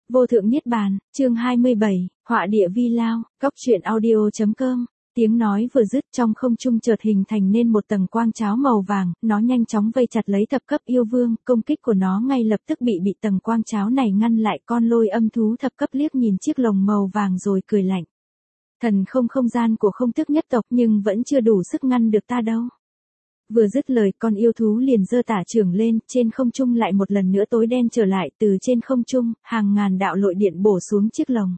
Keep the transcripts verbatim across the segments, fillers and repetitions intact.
Vô thượng niết bàn, chương hai mươi bảy, họa địa vi lao, góc truyện audio.com. Tiếng nói vừa dứt, trong không trung chợt hình thành nên một tầng quang cháo màu vàng, nó nhanh chóng vây chặt lấy thập cấp yêu vương, công kích của nó ngay lập tức bị bị tầng quang cháo này ngăn lại. Con lôi âm thú thập cấp liếc nhìn chiếc lồng màu vàng rồi cười lạnh. Thần không không gian của không thức nhất tộc nhưng vẫn chưa đủ sức ngăn được ta đâu. Vừa dứt lời, con yêu thú liền giơ tả chưởng lên, trên không trung lại một lần nữa tối đen trở lại, từ trên không trung, hàng ngàn đạo lội điện bổ xuống chiếc lồng.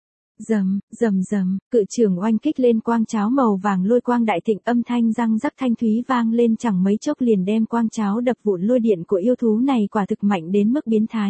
Rầm, rầm rầm, cự chưởng oanh kích lên quang cháo màu vàng, lôi quang đại thịnh, âm thanh răng rắc thanh thúy vang lên, chẳng mấy chốc liền đem quang cháo đập vụn. Lôi điện của yêu thú này quả thực mạnh đến mức biến thái.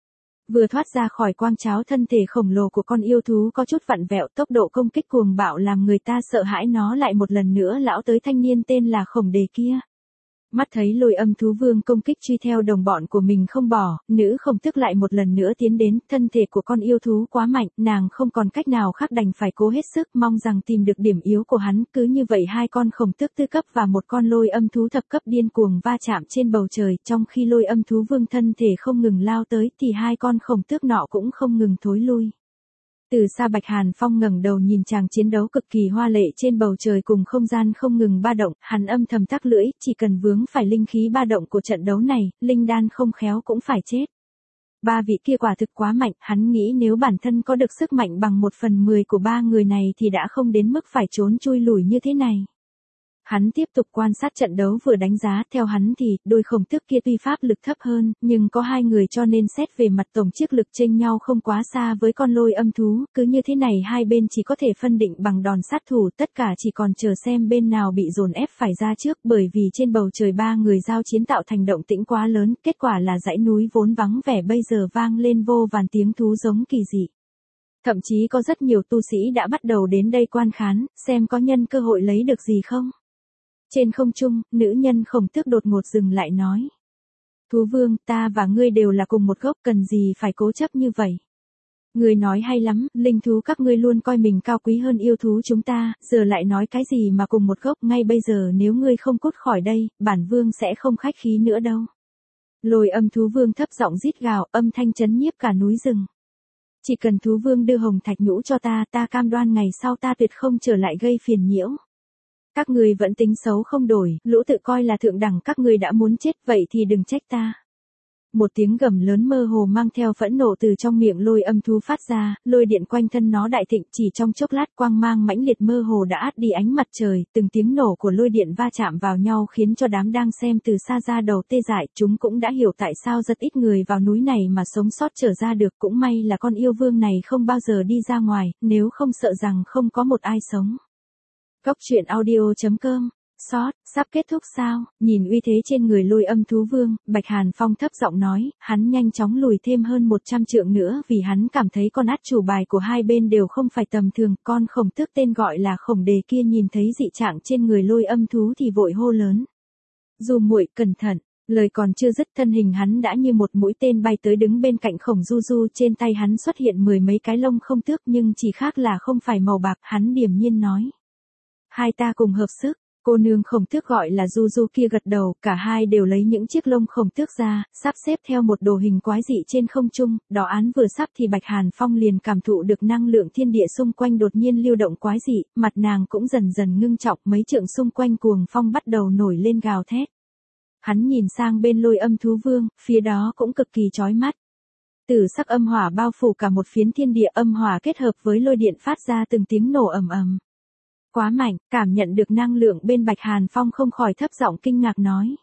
Vừa thoát ra khỏi quang cháo, thân thể khổng lồ của con yêu thú có chút vặn vẹo, tốc độ công kích cuồng bạo làm người ta sợ hãi. Nó lại một lần nữa lão tới thanh niên tên là Khổng Đề kia. Mắt thấy lôi âm thú vương công kích truy theo đồng bọn của mình không bỏ, nữ Khổng Tước lại một lần nữa tiến đến. Thân thể của con yêu thú quá mạnh, nàng không còn cách nào khác đành phải cố hết sức mong rằng tìm được điểm yếu của hắn. Cứ như vậy hai con Khổng Tước tư cấp và một con lôi âm thú thập cấp điên cuồng va chạm trên bầu trời. Trong khi lôi âm thú vương thân thể không ngừng lao tới thì hai con Khổng Tước nọ cũng không ngừng thối lui. Từ xa Bạch Hàn Phong ngẩng đầu nhìn chàng chiến đấu cực kỳ hoa lệ trên bầu trời cùng không gian không ngừng ba động, hắn âm thầm tắc lưỡi, chỉ cần vướng phải linh khí ba động của trận đấu này, linh đan không khéo cũng phải chết. Ba vị kia quả thực quá mạnh, hắn nghĩ nếu bản thân có được sức mạnh bằng một phần mười của ba người này thì đã không đến mức phải trốn chui lủi như thế này. Hắn tiếp tục quan sát trận đấu vừa đánh giá, theo hắn thì, đôi Khổng Tước kia tuy pháp lực thấp hơn, nhưng có hai người cho nên xét về mặt tổng chiếc lực chênh nhau không quá xa với con lôi âm thú, cứ như thế này hai bên chỉ có thể phân định bằng đòn sát thủ, tất cả chỉ còn chờ xem bên nào bị dồn ép phải ra trước, bởi vì trên bầu trời ba người giao chiến tạo thành động tĩnh quá lớn, kết quả là dãy núi vốn vắng vẻ bây giờ vang lên vô vàn tiếng thú giống kỳ dị. Thậm chí có rất nhiều tu sĩ đã bắt đầu đến đây quan khán, xem có nhân cơ hội lấy được gì không. Trên không trung, nữ nhân Khổng Tước đột ngột dừng lại nói. Thú vương, ta và ngươi đều là cùng một gốc, cần gì phải cố chấp như vậy. Ngươi nói hay lắm, linh thú các ngươi luôn coi mình cao quý hơn yêu thú chúng ta, giờ lại nói cái gì mà cùng một gốc. Ngay bây giờ nếu ngươi không cút khỏi đây, bản vương sẽ không khách khí nữa đâu. Lôi âm thú vương thấp giọng rít gào, âm thanh chấn nhiếp cả núi rừng. Chỉ cần thú vương đưa hồng thạch nhũ cho ta, ta cam đoan ngày sau ta tuyệt không trở lại gây phiền nhiễu. Các người vẫn tính xấu không đổi, lũ tự coi là thượng đẳng, các người đã muốn chết vậy thì đừng trách ta. Một tiếng gầm lớn mơ hồ mang theo phẫn nộ từ trong miệng lôi âm thú phát ra, lôi điện quanh thân nó đại thịnh, chỉ trong chốc lát quang mang mãnh liệt mơ hồ đã át đi ánh mặt trời, từng tiếng nổ của lôi điện va chạm vào nhau khiến cho đám đang xem từ xa ra đầu tê dại. Chúng cũng đã hiểu tại sao rất ít người vào núi này mà sống sót trở ra được, cũng may là con yêu vương này không bao giờ đi ra ngoài, nếu không sợ rằng không có một ai sống. Góc truyện audio.com. Sót, sắp kết thúc sao? Nhìn uy thế trên người lôi âm thú vương, Bạch Hàn Phong thấp giọng nói, hắn nhanh chóng lùi thêm hơn một trăm trượng nữa vì hắn cảm thấy con át chủ bài của hai bên đều không phải tầm thường. Con Khổng Tước tên gọi là Khổng Đề kia nhìn thấy dị trạng trên người lôi âm thú thì vội hô lớn. Du muội cẩn thận. Lời còn chưa dứt, thân hình hắn đã như một mũi tên bay tới đứng bên cạnh Khổng Du Du, trên tay hắn xuất hiện mười mấy cái lông không tước nhưng chỉ khác là không phải màu bạc. Hắn điềm nhiên nói. Hai ta cùng hợp sức. Cô nương Khổng Tước gọi là Du Du kia gật đầu, cả hai đều lấy những chiếc lông Khổng Tước ra, sắp xếp theo một đồ hình quái dị trên không trung. Đỏ án vừa sắp thì Bạch Hàn Phong liền cảm thụ được năng lượng thiên địa xung quanh đột nhiên lưu động quái dị, mặt nàng cũng dần dần ngưng trọng, mấy trượng xung quanh cuồng phong bắt đầu nổi lên gào thét. Hắn nhìn sang bên lôi âm thú vương, phía đó cũng cực kỳ chói mắt. Tử sắc âm hỏa bao phủ cả một phiến thiên địa, âm hỏa kết hợp với lôi điện phát ra từng tiếng nổ ầm ầm. Quá mạnh, cảm nhận được năng lượng bên Bạch Hàn Phong không khỏi thấp giọng kinh ngạc nói.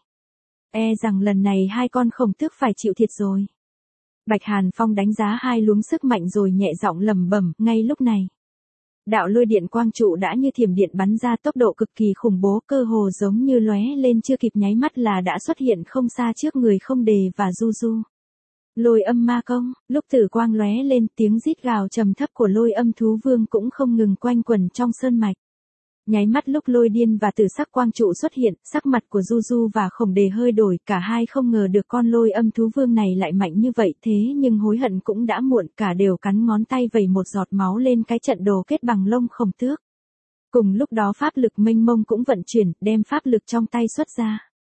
E rằng lần này hai con Khổng Tước phải chịu thiệt rồi. Bạch Hàn Phong đánh giá hai luống sức mạnh rồi nhẹ giọng lẩm bẩm, ngay lúc này. Đạo lôi điện quang trụ đã như thiểm điện bắn ra, tốc độ cực kỳ khủng bố, cơ hồ giống như lóe lên chưa kịp nháy mắt là đã xuất hiện không xa trước người Khổng Đề và Du Du. Lôi âm ma công, lúc tử quang lóe lên, tiếng rít gào trầm thấp của lôi âm thú vương cũng không ngừng quanh quẩn trong sơn mạch. Nháy mắt lúc lôi điên và tử sắc quang trụ xuất hiện, sắc mặt của Du Du và Khổng Đề hơi đổi, cả hai không ngờ được con lôi âm thú vương này lại mạnh như vậy, thế nhưng hối hận cũng đã muộn, cả đều cắn ngón tay vẩy một giọt máu lên cái trận đồ kết bằng lông Khổng Tước. Cùng lúc đó pháp lực mênh mông cũng vận chuyển, đem pháp lực trong tay xuất ra.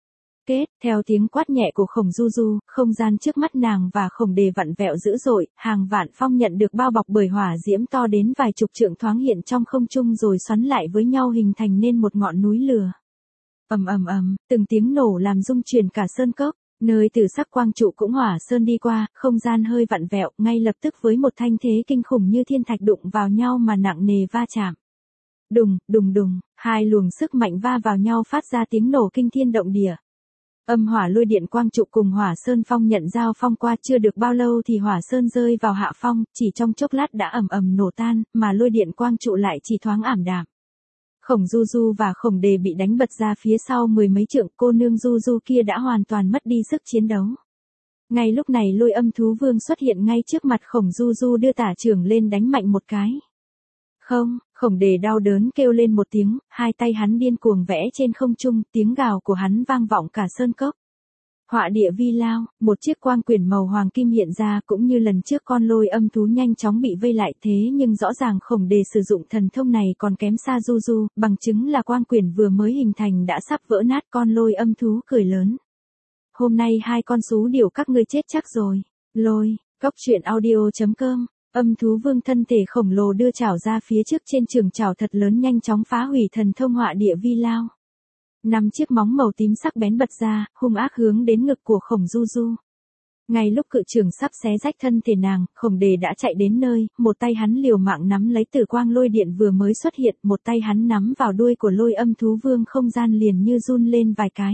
Kết, theo tiếng quát nhẹ của Khổng Du Du, không gian trước mắt nàng và Khổng Đề vặn vẹo dữ dội, hàng vạn phong nhận được bao bọc bởi hỏa diễm to đến vài chục trượng thoáng hiện trong không trung rồi xoắn lại với nhau hình thành nên một ngọn núi lửa. Ầm ầm ầm, từng tiếng nổ làm rung chuyển cả sơn cốc, nơi Tử Sắc quang trụ cũng hỏa sơn đi qua, không gian hơi vặn vẹo, ngay lập tức với một thanh thế kinh khủng như thiên thạch đụng vào nhau mà nặng nề va chạm. Đùng, đùng đùng, hai luồng sức mạnh va vào nhau phát ra tiếng nổ kinh thiên động địa. Âm hỏa lôi điện quang trụ cùng hỏa sơn phong nhận giao phong qua chưa được bao lâu thì hỏa sơn rơi vào hạ phong, chỉ trong chốc lát đã ầm ầm nổ tan, mà lôi điện quang trụ lại chỉ thoáng ảm đạm. Khổng Du Du và Khổng Đề bị đánh bật ra phía sau mười mấy trượng, cô nương Du Du kia đã hoàn toàn mất đi sức chiến đấu. Ngay lúc này Lôi Âm Thú Vương xuất hiện ngay trước mặt Khổng Du Du đưa tả chưởng lên đánh mạnh một cái. Không, Khổng Đề đau đớn kêu lên một tiếng, hai tay hắn điên cuồng vẽ trên không trung, tiếng gào của hắn vang vọng cả sơn cốc. Họa địa vi lao, một chiếc quang quyển màu hoàng kim hiện ra, cũng như lần trước con lôi âm thú nhanh chóng bị vây lại, thế nhưng rõ ràng Khổng Đề sử dụng thần thông này còn kém xa Du Du, bằng chứng là quang quyển vừa mới hình thành đã sắp vỡ nát. Con lôi âm thú cười lớn. Hôm nay hai con sú điểu các ngươi chết chắc rồi. Lôi, cốc truyện audio chấm com. Âm thú vương thân thể khổng lồ đưa chảo ra phía trước, trên trường chảo thật lớn nhanh chóng phá hủy thần thông họa địa vi lao. Năm chiếc móng màu tím sắc bén bật ra, hung ác hướng đến ngực của Khổng Du Du. Ngay lúc cự trường sắp xé rách thân thể nàng, Khổng Đề đã chạy đến nơi, một tay hắn liều mạng nắm lấy tử quang lôi điện vừa mới xuất hiện, một tay hắn nắm vào đuôi của lôi âm thú vương, không gian liền như run lên vài cái.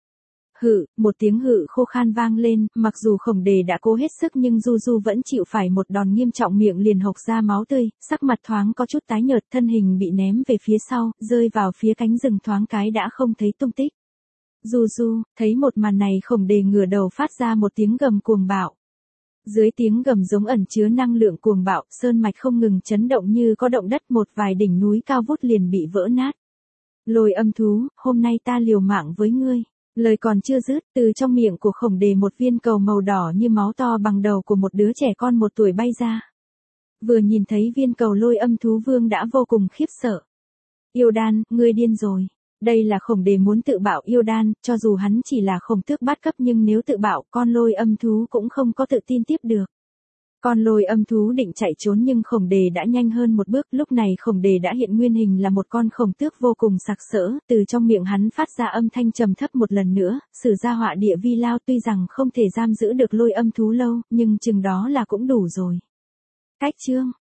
Hự, một tiếng hự khô khan vang lên, mặc dù Khổng Đề đã cố hết sức nhưng Du Du vẫn chịu phải một đòn nghiêm trọng, miệng liền hộc ra máu tươi, sắc mặt thoáng có chút tái nhợt, thân hình bị ném về phía sau, rơi vào phía cánh rừng, thoáng cái đã không thấy tung tích. Du Du, thấy một màn này Khổng Đề ngửa đầu phát ra một tiếng gầm cuồng bạo. Dưới tiếng gầm giống ẩn chứa năng lượng cuồng bạo, sơn mạch không ngừng chấn động như có động đất, một vài đỉnh núi cao vút liền bị vỡ nát. Lôi âm thú, hôm nay ta liều mạng với ngươi. Lời còn chưa dứt, từ trong miệng của Khổng Đề một viên cầu màu đỏ như máu to bằng đầu của một đứa trẻ con một tuổi bay ra. Vừa nhìn thấy viên cầu, lôi âm thú vương đã vô cùng khiếp sợ. Yêu đan, ngươi điên rồi. Đây là Khổng Đề muốn tự bạo yêu đan, cho dù hắn chỉ là khổng tước bát cấp nhưng nếu tự bạo, con lôi âm thú cũng không có tự tin tiếp được. Con lôi âm thú định chạy trốn nhưng Khổng Đề đã nhanh hơn một bước, lúc này Khổng Đề đã hiện nguyên hình là một con khổng tước vô cùng sặc sỡ, từ trong miệng hắn phát ra âm thanh trầm thấp một lần nữa, sử ra họa địa vi lao, tuy rằng không thể giam giữ được lôi âm thú lâu, nhưng chừng đó là cũng đủ rồi. Cách chương